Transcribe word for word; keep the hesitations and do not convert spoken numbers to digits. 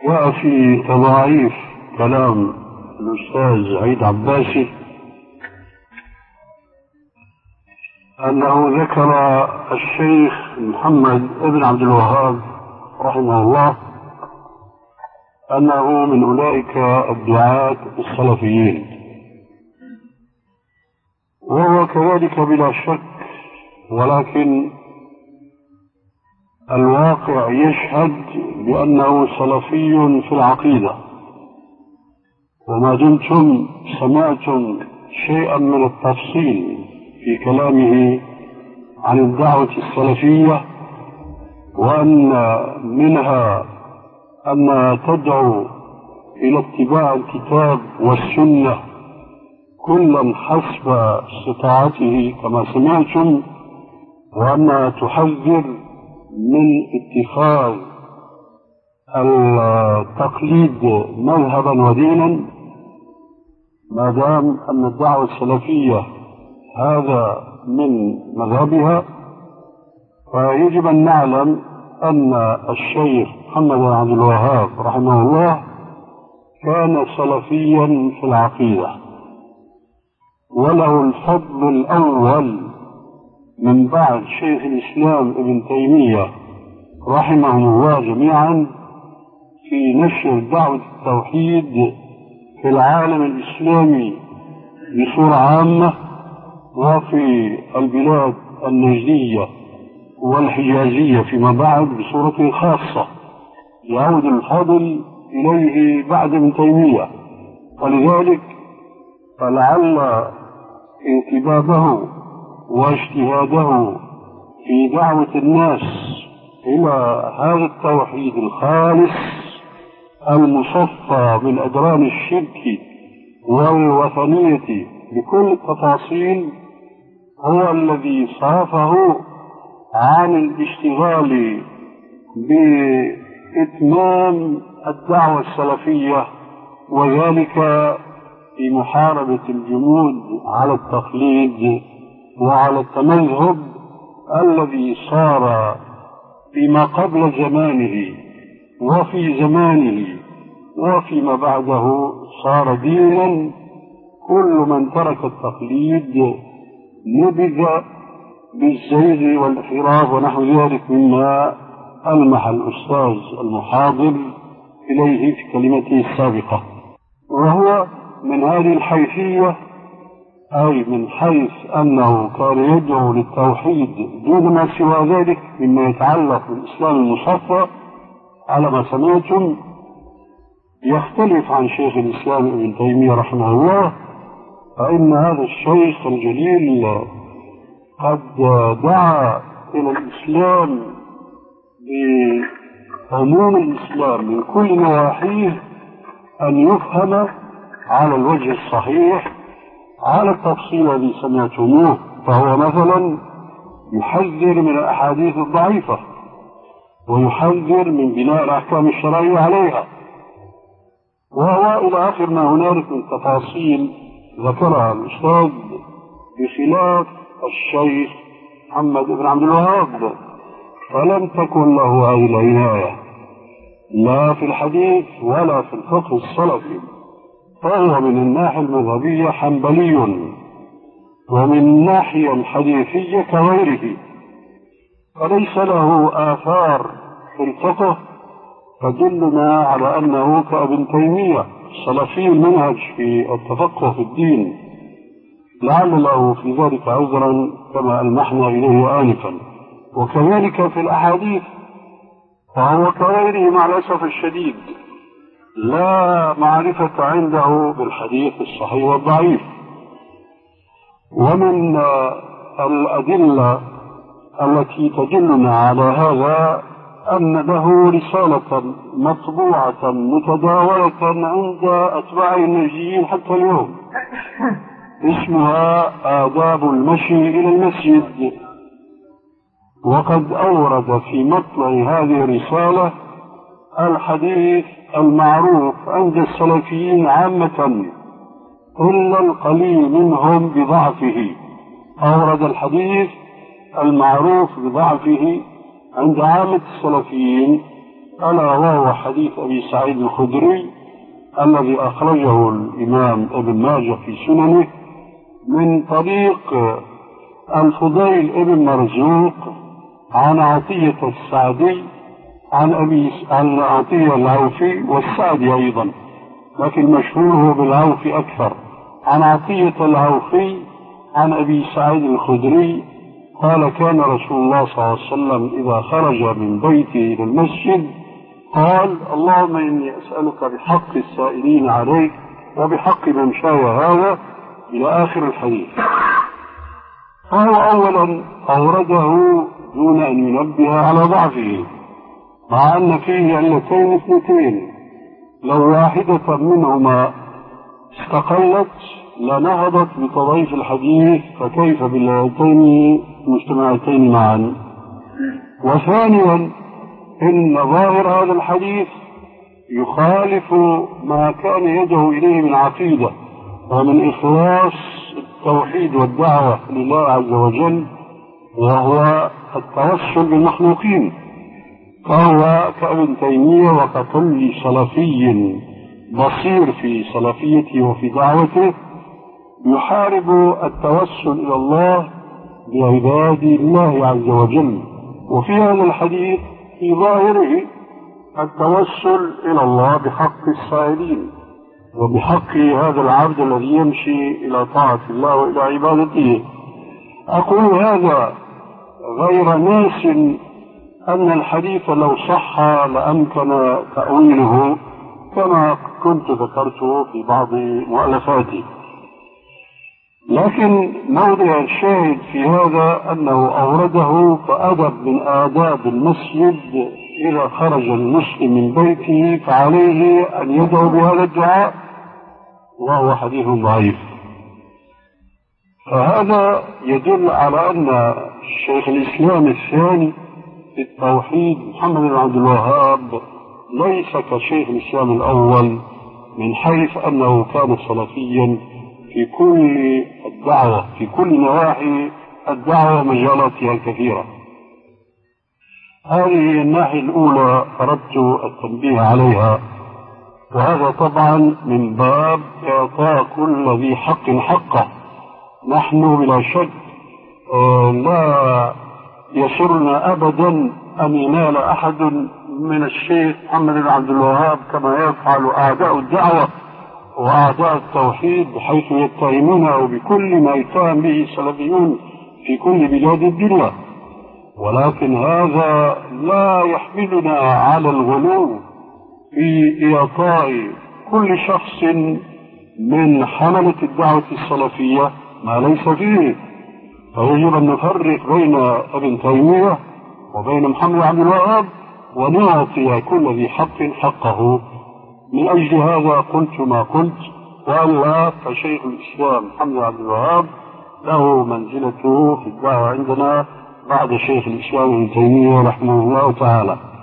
جاء في تضاعيف كلام الأستاذ عيد عباسي أنه ذكر الشيخ محمد ابن عبد الوهاب رحمه الله أنه من أولئك الدعاة السلفيين، وهو كذلك بلا شك، ولكن الواقع يشهد بأنه سلفي في العقيدة. وما دمتم سمعتم شيئا من التفصيل في كلامه عن الدعوة السلفية، وأن منها أن تدعو إلى اتباع الكتاب والسنة كلا حسب استطاعته كما سمعتم، وأن تحذر من اتخاذ التقليد مذهبا ودينا، ما دام أن الدعوة السلفية هذا من مذهبها، فيجب أن نعلم أن الشيخ محمد بن عبد الوهاب رحمه الله كان سلفيا في العقيدة، وله الفضل الأول من بعد شيخ الإسلام ابن تيمية رحمهم الله جميعا في نشر دعوة التوحيد في العالم الإسلامي بصورة عامة، وفي البلاد النجدية والحجازية فيما بعد بصورة خاصة، يعود الفضل إليه بعد ابن تيمية. ولذلك فلعل انتبابه واجتهاده في دعوة الناس إلى هذا التوحيد الخالص المصفى من أدران الشرك والوثنية بكل التفاصيل هو الذي صرفه عن الاشتغال بإتمام الدعوة السلفية، وذلك في محاربة الجمود على التقليد وعلى التمذهب الذي صار فيما قبل زمانه وفي زمانه وفيما بعده صار دينا. كل من ترك التقليد نبذ بالزيغ والانحراف ونحو ذلك مما ألمح الأستاذ المحاضر إليه في كلمته السابقة، وهو من هذه الحيثية، أي من حيث أنه كان يدعو للتوحيد دون ما سوى ذلك مما يتعلق بالإسلام المصفى على ما سمعتم، يختلف عن شيخ الإسلام ابن تيمية رحمه الله. فإن هذا الشيخ الجليل قد دعا إلى الإسلام بعموم الإسلام من كل نواحيه أن يفهم على الوجه الصحيح على التفصيل الذي سمعتموه. فهو مثلا يحذر من الأحاديث الضعيفة، ويحذر من بناء الأحكام الشرعية عليها، وهو إلى آخر ما هنالك من تفاصيل ذكرها الأستاذ، بخلاف الشيخ محمد بن عبد الوهاب فلم تكن له هذه العناية لا في الحديث ولا في الفقه السلفي، فهو من الناحية المذهبية حنبلي، ومن الناحية الحديثية كغيره، فليس له آثار في الفقه تدلنا على أنه كابن تيمية سلفي المنهج في التفقه في الدين، لعل له في ذلك عذرا كما ألمحنا إليه آنفا. وكذلك في الأحاديث فهو كغيره مع الأسف الشديد لا معرفة عنده بالحديث الصحيح والضعيف. ومن الأدلة التي تدلنا على هذا أن له رسالة مطبوعة متداولة عند أتباع النجديين حتى اليوم اسمها آداب المشي إلى المسجد، وقد أورد في مطلع هذه الرسالة الحديث المعروف عند السلفيين عامة إلا القليل منهم بضعفه. أورد الحديث المعروف بضعفه عند عامة السلفيين ألا وهو حديث أبي سعيد الخدري الذي أخرجه الإمام ابن ماجه في سننه من طريق الفضيل ابن مرزوق عن عطية السعدي عن أبي عن عطية العوفي والسعدي أيضا، لكن مشهوره بالعوفي أكثر. عن عطية العوفي عن أبي سعيد الخدري قال: كان رسول الله صلى الله عليه وسلم إذا خرج من بيته إلى المسجد قال: اللهم إني أسألك بحق السائلين عليك وبحق ممشاي هذا، إلى آخر الحديث. فهو أولا أورده دون أن ينبه على ضعفه، مع أن فيه علتين اثنتين، لو واحدة منهما استقلت لنهضت بتضعيف الحديث، فكيف بالعلتين المجتمعتين معا؟ وثانيا إن ظاهر هذا الحديث يخالف ما كان يدعو إليه من عقيدة ومن إخلاص التوحيد والدعوة لله عز وجل، وهو التوسل بالمخلوقين. فهو كابن تيمية وككل صلفي بصير في صلفيته وفي دعوته يحارب التوسل إلى الله بعباد الله عز وجل. وفي هذا الحديث في ظاهره التوسل إلى الله بحق السائلين وبحق هذا العبد الذي يمشي إلى طاعة الله وإلى عبادته. أقول هذا غير ناس أن الحديث لو صح لأمكن تأويله كما كنت ذكرته في بعض مؤلفاتي، لكن موضع الشاهد في هذا أنه أورده كأدب من آداب المسجد. إذا خرج المسلم من بيته فعليه أن يدعو بهذا الدعاء، وهو حديث ضعيف. فهذا يدل على أن الشيخ الإسلام الثاني في التوحيد محمد بن عبد الوهاب ليس كشيخ الإسلام الأول، من حيث أنه كان صلفيا في كل الدعوة، في كل نواحي الدعوة ومجالاتها الكثيرة. هذه الناحية الأولى أردت التنبيه عليها، وهذا طبعا من باب إعطاء كل ذي حق حقه. نحن بلا شك لا يسرنا أبدا أن ينال أحد من الشيخ محمد بن عبد الوهاب كما يفعل أعداء الدعوة وأعداء التوحيد، بحيث يتهمونه بكل ما يتهم به السلفيون في كل بلاد الدنيا. ولكن هذا لا يحملنا على الغلو في إعطاء كل شخص من حملة الدعوة السلفية ما ليس فيه. فيجب أن نفرق بين ابن تيمية وبين محمد بن عبد الوهاب ونعطي كل ذي حق حقه. من أجل هذا قلت ما قلت، وألا فشيخ الإسلام محمد بن عبد الوهاب له منزلته في الدعوة عندنا بعد شيخ الإسلام ابن تيمية رحمه الله تعالى.